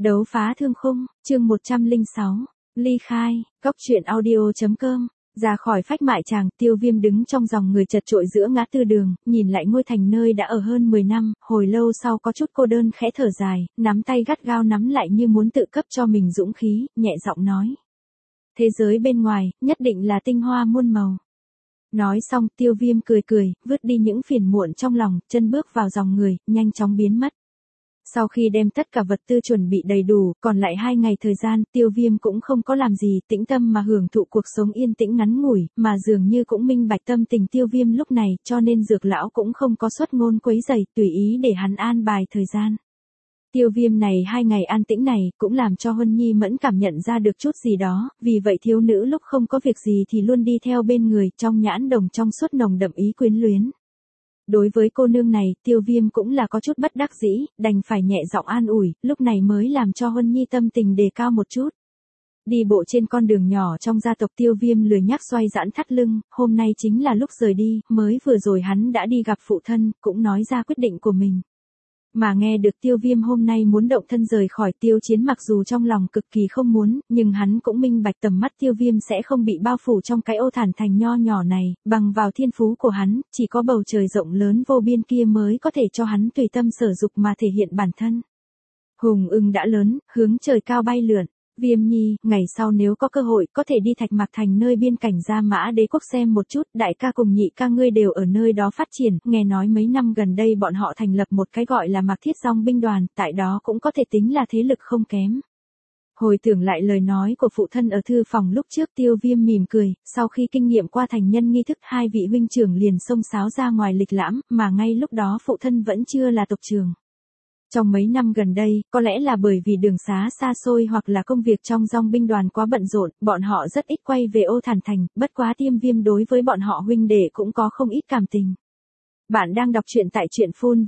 Đấu phá thương khung, chương 106, ly khai, góc truyện audio.com. Ra khỏi phách mại chàng, Tiêu Viêm đứng trong dòng người chật chội giữa ngã tư đường, nhìn lại ngôi thành nơi đã ở hơn 10 năm, hồi lâu sau có chút cô đơn khẽ thở dài, nắm tay gắt gao nắm lại như muốn tự cấp cho mình dũng khí, nhẹ giọng nói. Thế giới bên ngoài, nhất định là tinh hoa muôn màu. Nói xong, Tiêu Viêm cười cười, vứt đi những phiền muộn trong lòng, chân bước vào dòng người, nhanh chóng biến mất. Sau khi đem tất cả vật tư chuẩn bị đầy đủ, còn lại 2 ngày thời gian, Tiêu Viêm cũng không có làm gì, tĩnh tâm mà hưởng thụ cuộc sống yên tĩnh ngắn ngủi, mà dường như cũng minh bạch tâm tình Tiêu Viêm lúc này, cho nên Dược lão cũng không có xuất ngôn quấy rầy, tùy ý để hắn an bài thời gian. Tiêu Viêm này 2 ngày an tĩnh này, cũng làm cho Huân Nhi Mẫn cảm nhận ra được chút gì đó, vì vậy thiếu nữ lúc không có việc gì thì luôn đi theo bên người, trong nhãn đồng trong suốt nồng đậm ý quyến luyến. Đối với cô nương này, Tiêu Viêm cũng là có chút bất đắc dĩ, đành phải nhẹ giọng an ủi, lúc này mới làm cho Huân Nhi tâm tình đề cao một chút. Đi bộ trên con đường nhỏ trong gia tộc, Tiêu Viêm lười nhác xoay giãn thắt lưng, hôm nay chính là lúc rời đi, mới vừa rồi hắn đã đi gặp phụ thân, cũng nói ra quyết định của mình. Mà nghe được Tiêu Viêm hôm nay muốn động thân rời khỏi Tiêu Chiến, mặc dù trong lòng cực kỳ không muốn, nhưng hắn cũng minh bạch tầm mắt Tiêu Viêm sẽ không bị bao phủ trong cái ô thản thành nho nhỏ này, bằng vào thiên phú của hắn, chỉ có bầu trời rộng lớn vô biên kia mới có thể cho hắn tùy tâm sở dục mà thể hiện bản thân. Hùng ưng đã lớn, hướng trời cao bay lượn. Viêm Nhi, ngày sau nếu có cơ hội có thể đi Thạch Mạc Thành nơi biên cảnh Gia Mã Đế quốc xem một chút, đại ca cùng nhị ca ngươi đều ở nơi đó phát triển, nghe nói mấy năm gần đây bọn họ thành lập một cái gọi là Mạc Thiết Dong binh đoàn, tại đó cũng có thể tính là thế lực không kém. Hồi tưởng lại lời nói của phụ thân ở thư phòng lúc trước, Tiêu Viêm mỉm cười, sau khi kinh nghiệm qua thành nhân nghi thức, 2 vị huynh trưởng liền xông xáo ra ngoài lịch lãm, mà ngay lúc đó phụ thân vẫn chưa là tộc trưởng. Trong mấy năm gần đây, có lẽ là bởi vì đường xá xa xôi hoặc là công việc trong Dong binh đoàn quá bận rộn, bọn họ rất ít quay về ô thản thành, bất quá Tiêu Viêm đối với bọn họ huynh đệ cũng có không ít cảm tình. Bạn đang đọc truyện tại truyện phun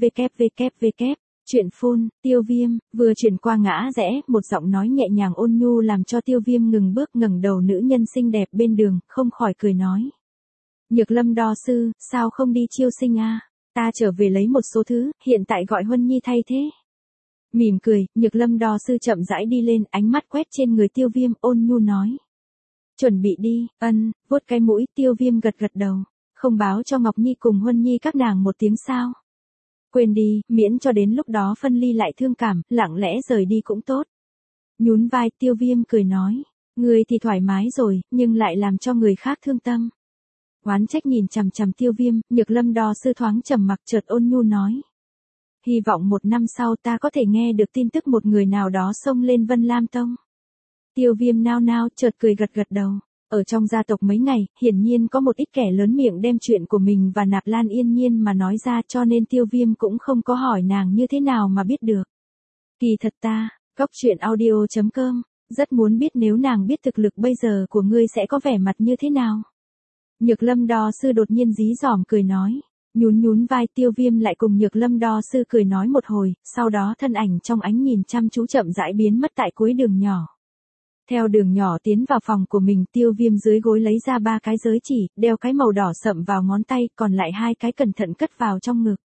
www. Truyện phun, Tiêu Viêm, vừa chuyển qua ngã rẽ, một giọng nói nhẹ nhàng ôn nhu làm cho Tiêu Viêm ngừng bước, ngẩng đầu nữ nhân xinh đẹp bên đường, không khỏi cười nói. Nhược Lâm đo sư, sao không đi chiêu sinh a? Ta trở về lấy một số thứ, hiện tại gọi Huân Nhi thay thế. Mỉm cười, Nhược Lâm đo sư chậm rãi đi lên, ánh mắt quét trên người Tiêu Viêm, ôn nhu nói. Chuẩn bị đi, vuốt cái mũi, Tiêu Viêm gật gật đầu. Không báo cho Ngọc Nhi cùng Huân Nhi các nàng một tiếng sao? Quên đi, miễn cho đến lúc đó phân ly lại thương cảm, lặng lẽ rời đi cũng tốt. Nhún vai, Tiêu Viêm cười nói. Người thì thoải mái rồi, nhưng lại làm cho người khác thương tâm. Oán trách nhìn chằm chằm Tiêu Viêm, Nhược Lâm đo sư thoáng trầm mặc, chợt ôn nhu nói. Hy vọng 1 năm sau ta có thể nghe được tin tức một người nào đó xông lên Vân Lam Tông. Tiêu Viêm nao nao, chợt cười gật gật đầu. Ở trong gia tộc mấy ngày, hiển nhiên có một ít kẻ lớn miệng đem chuyện của mình và Nạp Lan Yên Nhiên mà nói ra, cho nên Tiêu Viêm cũng không có hỏi nàng như thế nào mà biết được. Kỳ thật ta, góc truyện audio.com, rất muốn biết nếu nàng biết thực lực bây giờ của ngươi sẽ có vẻ mặt như thế nào. Nhược Lâm đo sư đột nhiên dí dỏm cười nói. Nhún vai, Tiêu Viêm lại cùng Nhược Lâm đo sư cười nói một hồi, sau đó thân ảnh trong ánh nhìn chăm chú chậm rãi biến mất tại cuối đường nhỏ. Theo đường nhỏ tiến vào phòng của mình, Tiêu Viêm dưới gối lấy ra 3 cái giới chỉ, đeo cái màu đỏ sậm vào ngón tay, còn lại 2 cái cẩn thận cất vào trong ngực.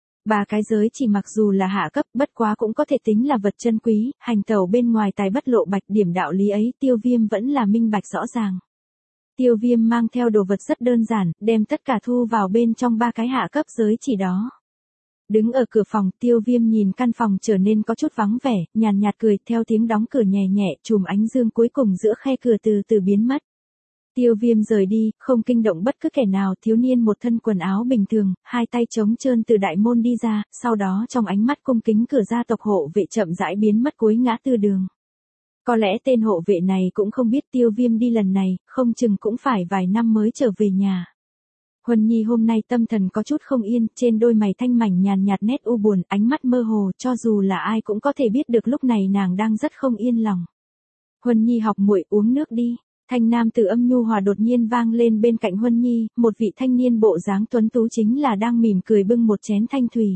3 cái giới chỉ mặc dù là hạ cấp, bất quá cũng có thể tính là vật chân quý, hành tẩu bên ngoài tài bất lộ bạch, điểm đạo lý ấy Tiêu Viêm vẫn là minh bạch rõ ràng. Tiêu Viêm mang theo đồ vật rất đơn giản, đem tất cả thu vào bên trong 3 cái hạ cấp giới chỉ đó. Đứng ở cửa phòng, Tiêu Viêm nhìn căn phòng trở nên có chút vắng vẻ, nhàn nhạt cười, theo tiếng đóng cửa nhẹ nhẹ, chùm ánh dương cuối cùng giữa khe cửa từ từ biến mất. Tiêu Viêm rời đi, không kinh động bất cứ kẻ nào, thiếu niên một thân quần áo bình thường, 2 tay trống trơn từ đại môn đi ra, sau đó trong ánh mắt cung kính cửa gia tộc hộ vệ chậm rãi biến mất cuối ngã tư đường. Có lẽ tên hộ vệ này cũng không biết Tiêu Viêm đi lần này, không chừng cũng phải vài năm mới trở về nhà. Huân Nhi hôm nay tâm thần có chút không yên, trên đôi mày thanh mảnh nhàn nhạt nét u buồn, ánh mắt mơ hồ, cho dù là ai cũng có thể biết được lúc này nàng đang rất không yên lòng. Huân Nhi học muội, uống nước đi. Thanh nam tử âm nhu hòa đột nhiên vang lên bên cạnh Huân Nhi, một vị thanh niên bộ dáng tuấn tú chính là đang mỉm cười bưng một chén thanh thủy.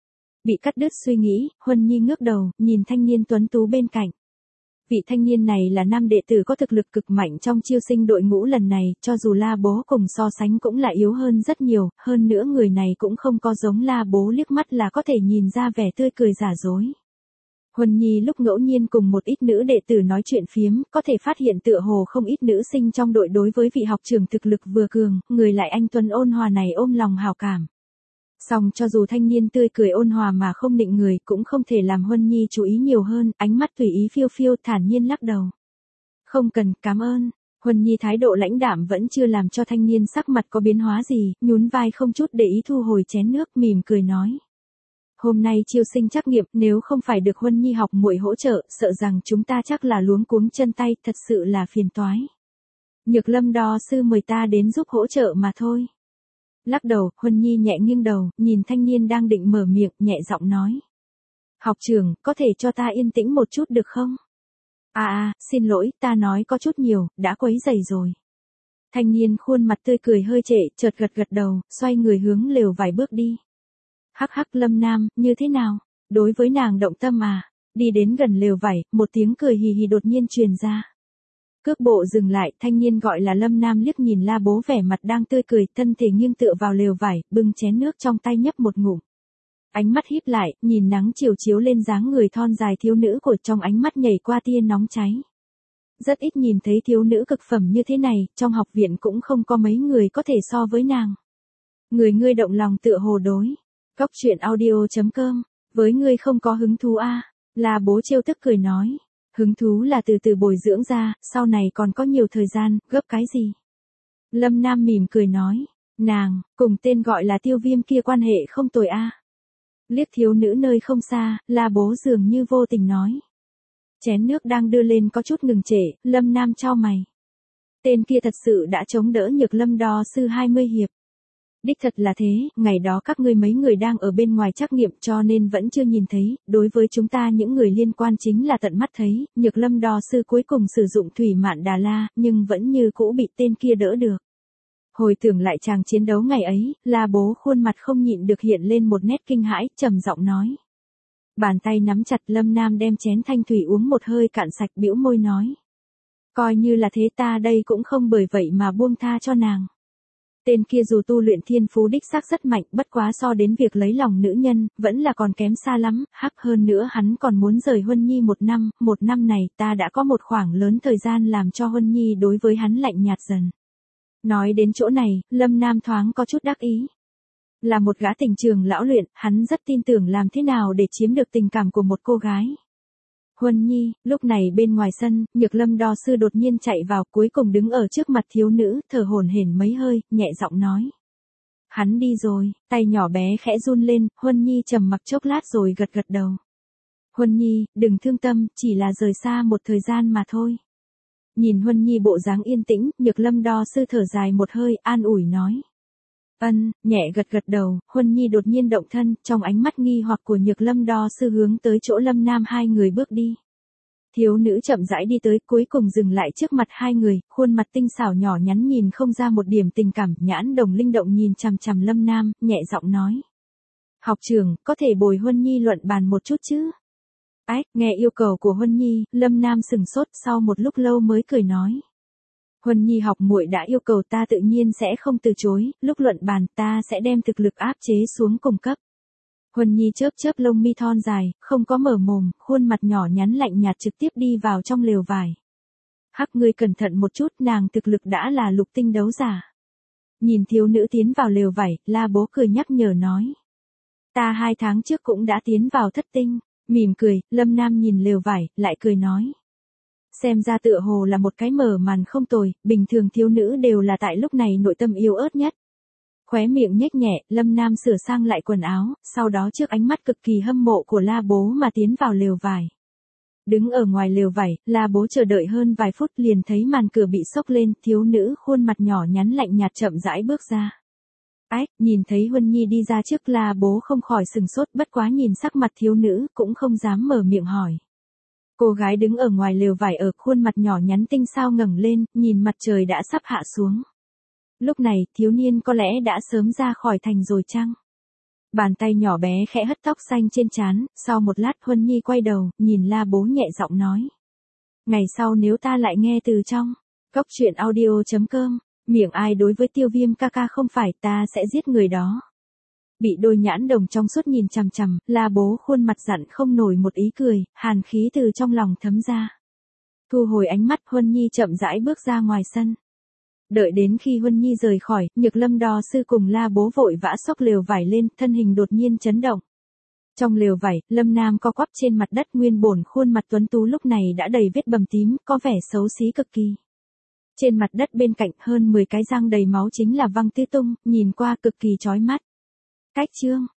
Bị cắt đứt suy nghĩ, Huân Nhi ngước đầu, nhìn thanh niên tuấn tú bên cạnh. Vị thanh niên này là nam đệ tử có thực lực cực mạnh trong chiêu sinh đội ngũ lần này, cho dù La Bố cùng so sánh cũng là yếu hơn rất nhiều, hơn nữa người này cũng không có giống La Bố liếc mắt là có thể nhìn ra vẻ tươi cười giả dối. Huân Nhi lúc ngẫu nhiên cùng một ít nữ đệ tử nói chuyện phiếm, có thể phát hiện tựa hồ không ít nữ sinh trong đội đối với vị học trưởng thực lực vừa cường, người lại anh tuấn ôn hòa này ôm lòng hào cảm. Song cho dù thanh niên tươi cười ôn hòa mà không nịnh người cũng không thể làm Huân Nhi chú ý nhiều hơn, ánh mắt tùy ý phiêu phiêu thản nhiên lắc đầu. Không cần, cảm ơn. Huân Nhi thái độ lãnh đạm vẫn chưa làm cho thanh niên sắc mặt có biến hóa gì, nhún vai không chút để ý thu hồi chén nước mỉm cười nói. Hôm nay chiêu sinh trắc nghiệm, nếu không phải được Huân Nhi học muội hỗ trợ, sợ rằng chúng ta chắc là luống cuống chân tay, thật sự là phiền toái. Nhược Lâm đo sư mời ta đến giúp hỗ trợ mà thôi. Lắc đầu, Huân Nhi nhẹ nghiêng đầu, nhìn thanh niên đang định mở miệng, nhẹ giọng nói. Học trưởng, có thể cho ta yên tĩnh một chút được không? Xin lỗi, ta nói có chút nhiều, đã quấy rầy rồi. Thanh niên khuôn mặt tươi cười hơi trệ, chợt gật gật đầu, xoay người hướng lều vài bước đi. Hắc hắc Lâm Nam, như thế nào? Đối với nàng động tâm à? Đi đến gần lều vải, một tiếng cười hì hì đột nhiên truyền ra. Cước bộ dừng lại, thanh niên gọi là Lâm Nam liếc nhìn La Bố vẻ mặt đang tươi cười, thân thể nghiêng tựa vào lều vải, bưng chén nước trong tay nhấp một ngụm. Ánh mắt híp lại, nhìn nắng chiều chiếu lên dáng người thon dài thiếu nữ của trong ánh mắt nhảy qua tia nóng cháy. Rất ít nhìn thấy thiếu nữ cực phẩm như thế này, trong học viện cũng không có mấy người có thể so với nàng. Người ngươi động lòng tựa hồ đối. Cóc truyện audio.com, với ngươi không có hứng thú à? La Bố trêu tức cười nói. Hứng thú là từ từ bồi dưỡng ra, sau này còn có nhiều thời gian, gấp cái gì? Lâm Nam mỉm cười nói. Nàng, cùng tên gọi là Tiêu Viêm kia quan hệ không tồi à? Liếc thiếu nữ nơi không xa, La Bố dường như vô tình nói. Chén nước đang đưa lên có chút ngừng trễ, Lâm Nam chau mày. Tên kia thật sự đã chống đỡ Nhược Lâm đo sư 20 hiệp. Đích thật là thế, ngày đó các ngươi mấy người đang ở bên ngoài trắc nghiệm cho nên vẫn chưa nhìn thấy, đối với chúng ta những người liên quan chính là tận mắt thấy, Nhược Lâm đo sư cuối cùng sử dụng thủy mạn Đà La, nhưng vẫn như cũ bị tên kia đỡ được. Hồi tưởng lại chàng chiến đấu ngày ấy, La Bố khuôn mặt không nhịn được hiện lên một nét kinh hãi, trầm giọng nói. Bàn tay nắm chặt, Lâm Nam đem chén thanh thủy uống một hơi cạn sạch, bĩu môi nói. Coi như là thế, ta đây cũng không bởi vậy mà buông tha cho nàng. Tên kia dù tu luyện thiên phú đích xác rất mạnh, bất quá so đến việc lấy lòng nữ nhân, vẫn là còn kém xa lắm, hắc hơn nữa hắn còn muốn rời Huân Nhi một năm này ta đã có một khoảng lớn thời gian làm cho Huân Nhi đối với hắn lạnh nhạt dần. Nói đến chỗ này, Lâm Nam thoáng có chút đắc ý. Là một gã tình trường lão luyện, hắn rất tin tưởng làm thế nào để chiếm được tình cảm của một cô gái. Huân Nhi, lúc này bên ngoài sân, Nhược Lâm đo sư đột nhiên chạy vào, cuối cùng đứng ở trước mặt thiếu nữ, thở hổn hển mấy hơi, nhẹ giọng nói. Hắn đi rồi, tay nhỏ bé khẽ run lên, Huân Nhi trầm mặc chốc lát rồi gật gật đầu. Huân Nhi, đừng thương tâm, chỉ là rời xa một thời gian mà thôi. Nhìn Huân Nhi bộ dáng yên tĩnh, Nhược Lâm đo sư thở dài một hơi, an ủi nói. Nhẹ gật gật đầu, Huân Nhi đột nhiên động thân, trong ánh mắt nghi hoặc của Nhược Lâm đo sư hướng tới chỗ Lâm Nam hai người bước đi. Thiếu nữ chậm rãi đi tới, cuối cùng dừng lại trước mặt hai người, khuôn mặt tinh xảo nhỏ nhắn nhìn không ra một điểm tình cảm, nhãn đồng linh động nhìn chằm chằm Lâm Nam, nhẹ giọng nói. Học trưởng, có thể bồi Huân Nhi luận bàn một chút chứ? Nghe yêu cầu của Huân Nhi, Lâm Nam sừng sốt, sau một lúc lâu mới cười nói. Huân Nhi học muội đã yêu cầu ta tự nhiên sẽ không từ chối, lúc luận bàn ta sẽ đem thực lực áp chế xuống cùng cấp. Huân Nhi chớp chớp lông mi thon dài, không có mở mồm, khuôn mặt nhỏ nhắn lạnh nhạt trực tiếp đi vào trong lều vải. Hắc, ngươi cẩn thận một chút, nàng thực lực đã là lục tinh đấu giả. Nhìn thiếu nữ tiến vào lều vải, La Bố cười nhắc nhở nói. Ta 2 tháng trước cũng đã tiến vào thất tinh. Mỉm cười, Lâm Nam nhìn lều vải, lại cười nói. Xem ra tựa hồ là một cái mở màn không tồi, bình thường thiếu nữ đều là tại lúc này nội tâm yếu ớt nhất. Khóe miệng nhếch nhẹ, Lâm Nam sửa sang lại quần áo, sau đó trước ánh mắt cực kỳ hâm mộ của La Bố mà tiến vào lều vải. Đứng ở ngoài lều vải, La Bố chờ đợi hơn vài phút liền thấy màn cửa bị xốc lên, thiếu nữ khuôn mặt nhỏ nhắn lạnh nhạt chậm rãi bước ra. Nhìn thấy Huân Nhi đi ra trước, La Bố không khỏi sừng sốt, bất quá nhìn sắc mặt thiếu nữ, cũng không dám mở miệng hỏi. Cô gái đứng ở ngoài lều vải ở khuôn mặt nhỏ nhắn tinh xao ngẩng lên, nhìn mặt trời đã sắp hạ xuống. Lúc này, thiếu niên có lẽ đã sớm ra khỏi thành rồi chăng? Bàn tay nhỏ bé khẽ hất tóc xanh trên trán, sau một lát Huân Nhi quay đầu, nhìn La Bố nhẹ giọng nói. Ngày sau nếu ta lại nghe từ trong, cóc truyện audio.com, miệng ai đối với Tiêu Viêm ca ca không phải, ta sẽ giết người đó. Bị đôi nhãn đồng trong suốt nhìn chằm chằm, La Bố khuôn mặt dặn không nổi một ý cười, hàn khí từ trong lòng thấm ra. Thu hồi ánh mắt, Huân Nhi chậm rãi bước ra ngoài sân. Đợi đến khi Huân Nhi rời khỏi, Nhược Lâm đò sư cùng La Bố vội vã xốc lều vải lên, thân hình đột nhiên chấn động. Trong lều vải, Lâm Nam co quắp trên mặt đất, nguyên bổn khuôn mặt tuấn tú lúc này đã đầy vết bầm tím, có vẻ xấu xí cực kỳ. Trên mặt đất bên cạnh hơn 10 cái răng đầy máu chính là văng tứ tung, nhìn qua cực kỳ chói mắt. Cách chương